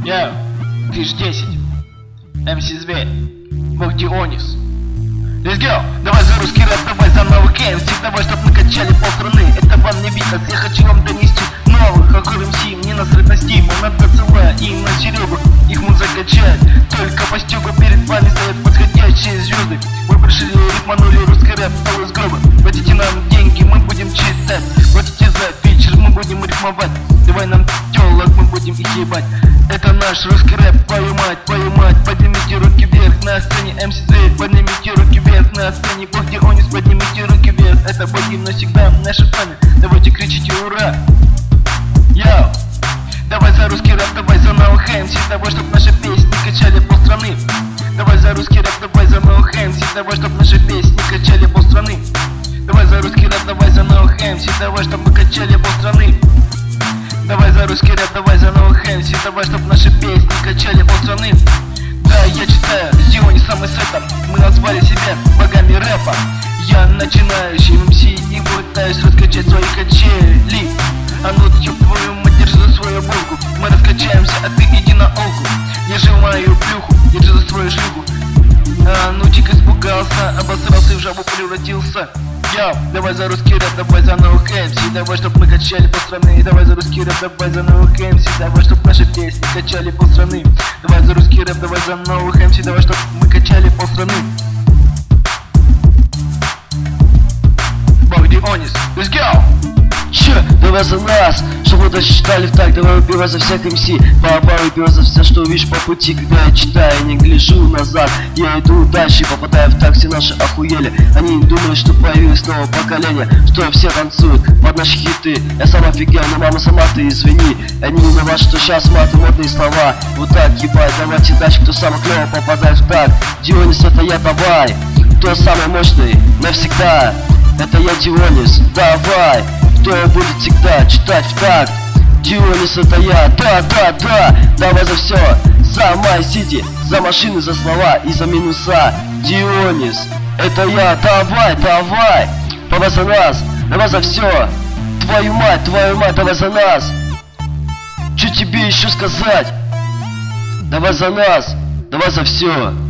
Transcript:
Я, Клиш 10, МС Зверь, Бог Дионис. Let's go! Давай за русский рэп, давай за новый кеймс. Давай, чтоб накачали полстраны. Это вам не битас, я хочу вам донести новых Хакур МС. Мне насрать на стиму, надо целая и на Серегу. Их музыка качает, только по стёгу. Перед вами стоят подходящие звезды. Мы пришли, рифманули русский рэп, стал из гроба. Платите нам деньги, мы будем читать. Платите за вечер, мы будем рифмовать. Давай нам тёлок, мы будем их ебать. Это наш русский рэп, твою мать, поднимите руки вверх на сцене МС Зверь, поднимите руки вверх на сцене Бог Дионис, поднимите руки вверх. Это будем навсегда наши фаны, давайте кричите ура. Йоу! Давай за русский рэп, давай за новых МС, давай, чтоб наши песни качали полстраны. Давай за русский рэп, давай за новых МС, давай, чтоб наши песни качали полстраны. Давай за русский рэп, давай за новых МС, давай, чтоб мы качали полстраны. Давай за русский рэп, давай за новых МС, давай, чтоб наши песни качали полстраны. Да, я читаю с Дионисом и Сетом, мы назвали себя богами рэпа. Я начинающий МС и пытаюсь раскачать свои качели. А ну ты, ёб твою мать, держи за свою булку. Мы раскачаемся, а ты иди на олку. Держи мою плюху, держи за свою шлюху. А ну тихо испугался, обосрался и в жабу превратился. Йоу, давай за русский рэп, давай за новых МС, давай, чтоб мы качали полстраны. Давай за русский рэп, давай за новых МС, давай, чтоб наши песни качали полстраны. Давай за русский рэп, давай за новых МС, давай, чтоб мы качали полстраны. Бог Дионис, let's go! Че, давай за нас, чтобы досчитали в так. Давай убивай за всех МС, баба, убивай за все, что увидишь по пути. Когда я читаю, не гляжу назад, я иду дальше, попадаю в так, все наши охуели. Они думают, что появилось новое поколение, что все танцуют под наши хиты. Я сам офигел, но мама сама ты извини. Они не виноваты, что сейчас маты, модные слова. Вот так, ебать, давайте дальше, кто самый клёво попадает в так. Дионис, это я, давай, кто самый мощный навсегда. Это я, Дионис, давай. Кто будет всегда читать в такт? Дионис, это я, да. Давай за все, за май сити, за машины, за слова и за минуса. Дионис, это я, давай. Давай за нас, давай за все. Твою мать, давай за нас. Что тебе еще сказать? Давай за нас, давай за все.